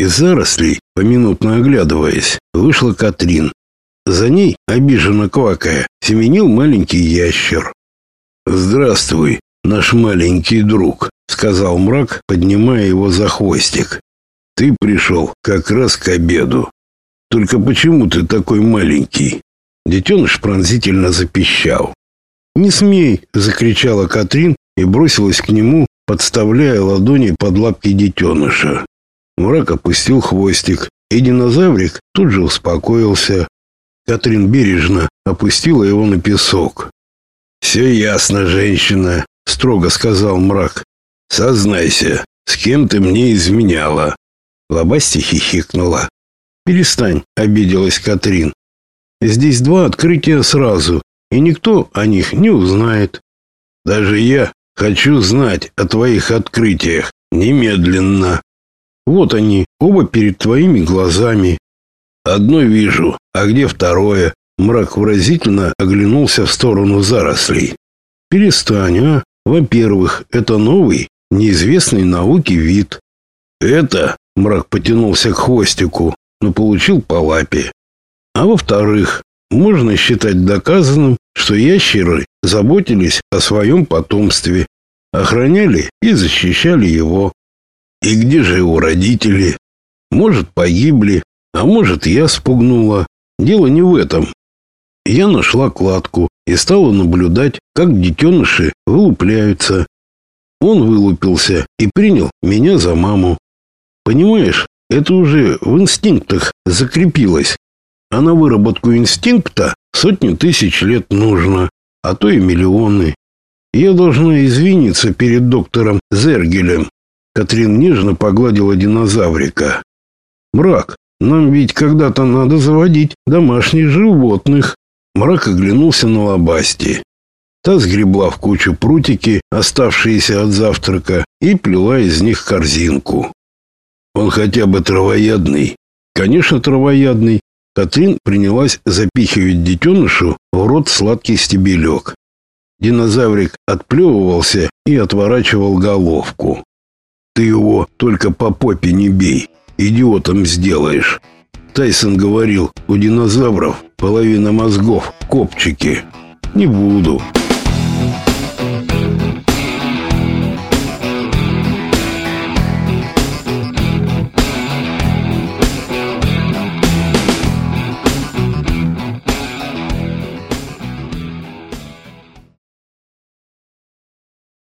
Из зарослей, поминутно оглядываясь, вышла Катрин. За ней, обиженно квакая, семенил маленький ящер. «Здравствуй, наш маленький друг», — сказал Мрак, поднимая его за хвостик. «Ты пришел как раз к обеду. Только почему ты такой маленький?» Детеныш пронзительно запищал. «Не смей!» — закричала Катрин и бросилась к нему, подставляя ладони под лапки детеныша. Мрак опустил хвостик, и динозаврик тут же успокоился. Катрин бережно опустила его на песок. «Все ясно, женщина», — строго сказал Мрак. «Сознайся, с кем ты мне изменяла?» Лобасти хихикнула. «Перестань», — обиделась Катрин. «Здесь два открытия сразу, и никто о них не узнает». «Даже я хочу знать о твоих открытиях немедленно». «Вот они, оба перед твоими глазами». «Одно вижу, а где второе?» Мрак выразительно оглянулся в сторону зарослей. «Перестань, а? Во-первых, это новый, неизвестный науке вид». «Это?» — Мрак потянулся к хвостику, но получил по лапе. «А во-вторых, можно считать доказанным, что ящеры заботились о своем потомстве, охраняли и защищали его». «И где же его родители?» «Может, погибли, а может, я спугнула. Дело не в этом». Я нашла кладку и стала наблюдать, как детеныши вылупляются. Он вылупился и принял меня за маму. Понимаешь, это уже в инстинктах закрепилось. А на выработку инстинкта 100 000 лет нужно, а то и миллионы. Я должна извиниться перед доктором Зергелем. Катрин нежно погладила динозаврика. «Мрак, нам ведь когда-то надо заводить домашних животных». Мрак оглянулся на Лобасти. Та сгребла в кучу прутики, оставшиеся от завтрака, и плела из них корзинку. «Он хотя бы травоядный?» «Конечно, травоядный». Катрин принялась запихивать детенышу в рот сладкий стебелек. Динозаврик отплевывался и отворачивал головку. «Ты его только по попе не бей, идиотом сделаешь». Тайсон говорил, у динозавров половина мозгов в копчике. Не буду.